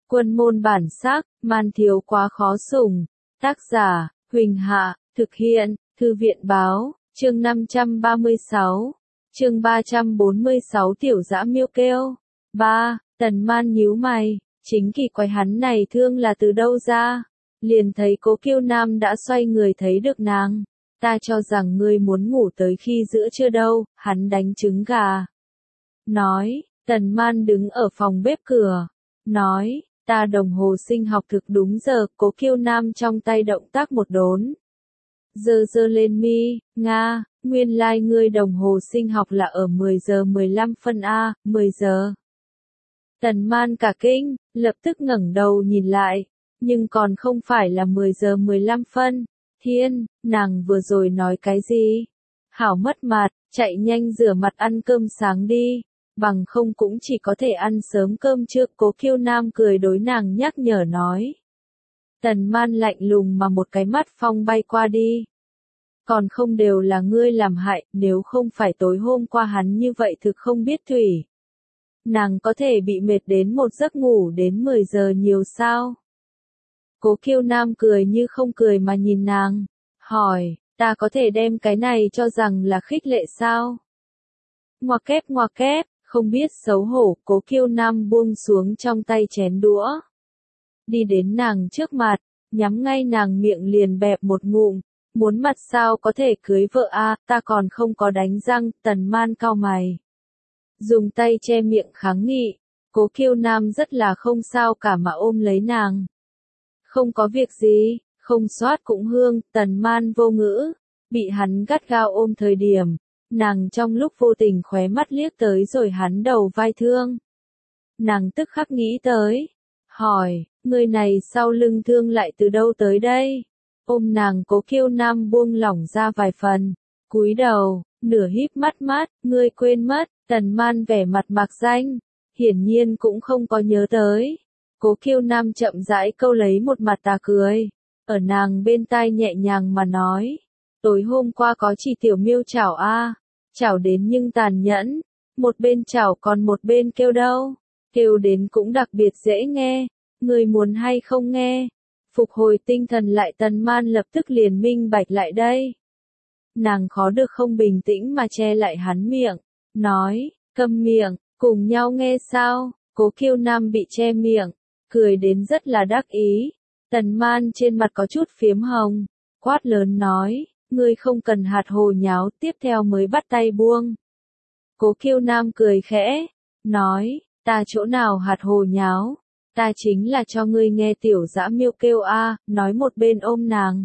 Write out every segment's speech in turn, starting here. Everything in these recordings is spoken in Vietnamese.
Quân môn bản sắc, man thiếu quá khó sủng. Tác giả, Huỳnh Hạ, thực hiện, Thư viện báo, chương 536, chương 346 tiểu dã miêu kêu. 3. Tần Man nhíu mày, chính kỳ quái hắn này thương là từ đâu ra? Liền thấy Cố Kiêu Nam đã xoay người thấy được nàng. Ta cho rằng ngươi muốn ngủ tới khi giữa trưa đâu, hắn đánh trứng gà. Nói, Tần Man đứng ở phòng bếp cửa. Nói, ta đồng hồ sinh học thực đúng giờ, Cố Kiêu Nam trong tay động tác một đốn. Giơ lên mi, Nga, nguyên lai ngươi đồng hồ sinh học là ở 10 giờ 15 phân A, 10 giờ. Tần Man cả kinh, lập tức ngẩng đầu nhìn lại, nhưng còn không phải là 10 giờ 15 phân. Thiên, nàng vừa rồi nói cái gì? Hảo mất mặt, chạy nhanh rửa mặt ăn cơm sáng đi, bằng không cũng chỉ có thể ăn sớm cơm trưa. Cố Kiêu Nam cười đối nàng nhắc nhở nói. Tần Man lạnh lùng mà một cái mắt phong bay qua đi. Còn không đều là ngươi làm hại, nếu không phải tối hôm qua hắn như vậy thực không biết thủy. Nàng có thể bị mệt đến một giấc ngủ đến 10 giờ nhiều sao? Cố Kiêu Nam cười như không cười mà nhìn nàng, hỏi, ta có thể đem cái này cho rằng là khích lệ sao? Ngoa kép, không biết xấu hổ. Cố Kiêu Nam buông xuống trong tay chén đũa. Đi đến nàng trước mặt, nhắm ngay nàng miệng liền bẹp một ngụm, muốn mặt sao có thể cưới vợ a, ta còn không có đánh răng. Tần Man cau mày, dùng tay che miệng kháng nghị. Cố Kiêu Nam rất là không sao cả mà ôm lấy nàng. Không có việc gì, không xoát cũng hương. Tần Man vô ngữ, bị hắn gắt gao ôm thời điểm, nàng trong lúc vô tình khóe mắt liếc tới rồi hắn đầu vai thương. Nàng tức khắc nghĩ tới, hỏi, người này sau lưng thương lại từ đâu tới đây? Ôm nàng Cố Kiêu Nam buông lỏng ra vài phần, cúi đầu, nửa híp mắt, ngươi quên mất. Tần Man vẻ mặt mạc danh, hiển nhiên cũng không có nhớ tới. Cố Kiêu Nam chậm rãi câu lấy một mặt tà cười, ở nàng bên tai nhẹ nhàng mà nói, tối hôm qua có chỉ tiểu miêu chảo a, chảo đến nhưng tàn nhẫn, một bên chảo còn một bên kêu đâu, kêu đến cũng đặc biệt dễ nghe, người muốn hay không nghe? Phục hồi tinh thần lại Tần Man lập tức liền minh bạch lại đây. Nàng khó được không bình tĩnh mà che lại hắn miệng, nói, câm miệng, cùng nhau nghe sao? Cố Kiêu Nam bị che miệng, cười đến rất là đắc ý. Tần Man trên mặt có chút phiếm hồng, quát lớn nói, ngươi không cần hạt hồ nháo, tiếp theo mới bắt tay buông. Cố Kiêu Nam cười khẽ, nói, ta chỗ nào hạt hồ nháo, ta chính là cho ngươi nghe tiểu dã miêu kêu a, nói một bên ôm nàng,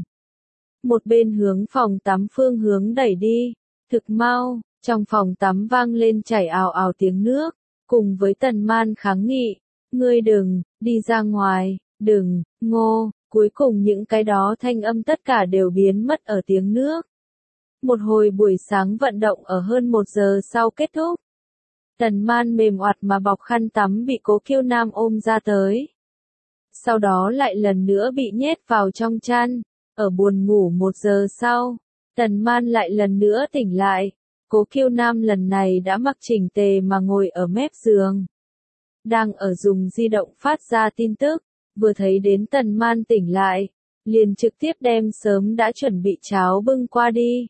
một bên hướng phòng tắm phương hướng đẩy đi. Thực mau, trong phòng tắm vang lên chảy ào ào tiếng nước, cùng với Tần Man kháng nghị, ngươi đừng, đi ra ngoài, đừng, ngô. Cuối cùng những cái đó thanh âm tất cả đều biến mất ở tiếng nước. Một hồi buổi sáng vận động ở hơn 1 giờ sau kết thúc. Tần Man mềm oặt mà bọc khăn tắm bị Cố Kiêu Nam ôm ra tới. Sau đó lại lần nữa bị nhét vào trong chăn. Ở buồn ngủ 1 giờ sau, Tần Man lại lần nữa tỉnh lại. Cố Kiêu Nam lần này đã mặc chỉnh tề mà ngồi ở mép giường. Đang ở dùng di động phát ra tin tức, vừa thấy đến Tần Man tỉnh lại, liền trực tiếp đem sớm đã chuẩn bị cháo bưng qua đi.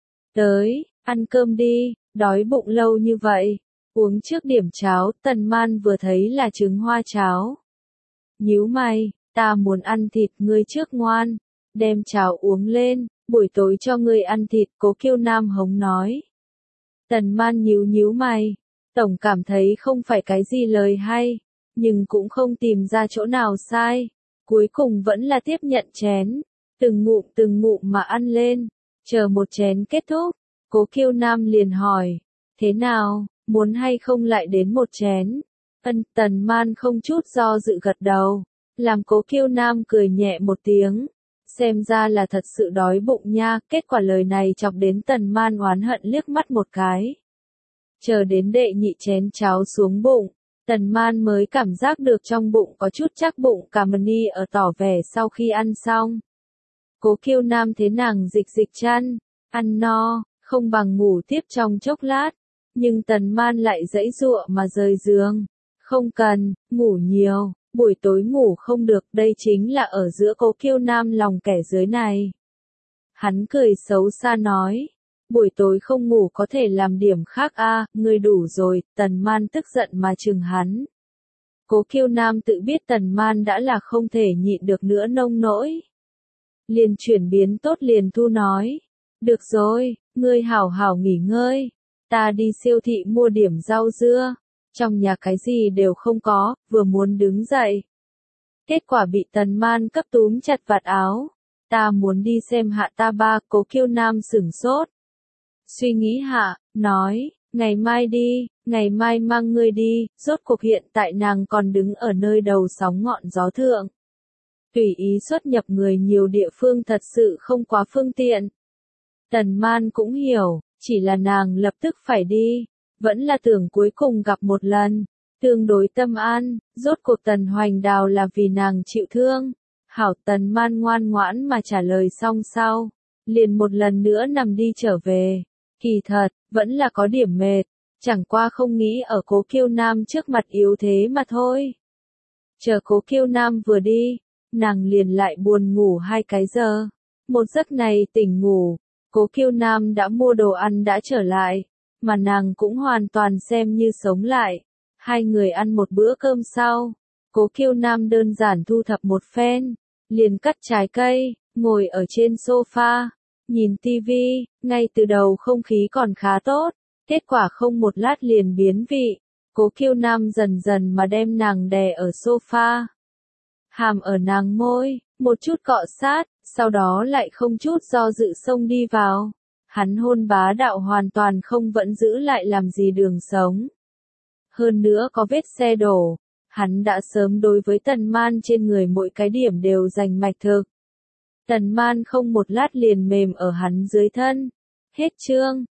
Tới, ăn cơm đi, đói bụng lâu như vậy, uống trước điểm cháo. Tần Man vừa thấy là trứng hoa cháo. Nhíu mày, ta muốn ăn thịt, ngươi trước ngoan, đem cháo uống lên, buổi tối cho ngươi ăn thịt. Cố Kiêu Nam hống nói. Tần Man nhíu mày, tổng cảm thấy không phải cái gì lời hay, nhưng cũng không tìm ra chỗ nào sai. Cuối cùng vẫn là tiếp nhận chén, từng ngụm mà ăn lên. Chờ một chén kết thúc, Cố Kiêu Nam liền hỏi, thế nào, muốn hay không lại đến một chén? Tần Man không chút do dự gật đầu, làm Cố Kiêu Nam cười nhẹ một tiếng. Xem ra là thật sự đói bụng nha. Kết quả lời này chọc đến Tần Man oán hận liếc mắt một cái. Chờ đến đệ nhị chén cháo xuống bụng, Tần Man mới cảm giác được trong bụng có chút chắc bụng. Cảm ơn ở tỏ vẻ sau khi ăn xong. Cố Kiêu Nam thế nàng dịch chăn, ăn no, không bằng ngủ tiếp trong chốc lát. Nhưng Tần Man lại giãy giụa mà rời giường. Không cần, ngủ nhiều, buổi tối ngủ không được, đây chính là ở giữa Cố Kiêu Nam lòng kẻ dưới này. Hắn cười xấu xa nói, buổi tối không ngủ có thể làm điểm khác a, ngươi đủ rồi, Tần Man tức giận mà chừng hắn. Cố Kiêu Nam tự biết Tần Man đã là không thể nhịn được nữa nông nỗi. Liền chuyển biến tốt liền thu nói, được rồi, ngươi hảo hảo nghỉ ngơi, ta đi siêu thị mua điểm rau dưa, trong nhà cái gì đều không có, vừa muốn đứng dậy. Kết quả bị Tần Man cấp túm chặt vạt áo, ta muốn đi xem hạ ta ba. Cố Kiêu Nam sửng sốt. Suy nghĩ hạ, nói, ngày mai đi, ngày mai mang ngươi đi, rốt cuộc hiện tại nàng còn đứng ở nơi đầu sóng ngọn gió thượng. Tùy ý xuất nhập người nhiều địa phương thật sự không quá phương tiện. Tần Man cũng hiểu, chỉ là nàng lập tức phải đi, vẫn là tưởng cuối cùng gặp một lần, tương đối tâm an, rốt cuộc Tần Hoành Đào là vì nàng chịu thương. Hảo, Tần Man ngoan ngoãn mà trả lời xong sau, liền một lần nữa nằm đi trở về. Kỳ thật, vẫn là có điểm mệt, chẳng qua không nghĩ ở Cố Kiêu Nam trước mặt yếu thế mà thôi. Chờ Cố Kiêu Nam vừa đi, nàng liền lại buồn ngủ 2 cái giờ. Một giấc này tỉnh ngủ, Cố Kiêu Nam đã mua đồ ăn đã trở lại, mà nàng cũng hoàn toàn xem như sống lại. Hai người ăn một bữa cơm sau, Cố Kiêu Nam đơn giản thu thập một phen, liền cắt trái cây, ngồi ở trên sofa, nhìn tivi, ngay từ đầu không khí còn khá tốt, kết quả không một lát liền biến vị. Cố Kiêu Nam dần dần mà đem nàng đè ở sofa, hàm ở nàng môi, một chút cọ sát, sau đó lại không chút do dự xông đi vào. Hắn hôn bá đạo hoàn toàn không vẫn giữ lại làm gì đường sống. Hơn nữa có vết xe đổ, hắn đã sớm đối với Tần Man trên người mỗi cái điểm đều giành mạch thực. Tần Man không một lát liền mềm ở hắn dưới thân. Hết chương.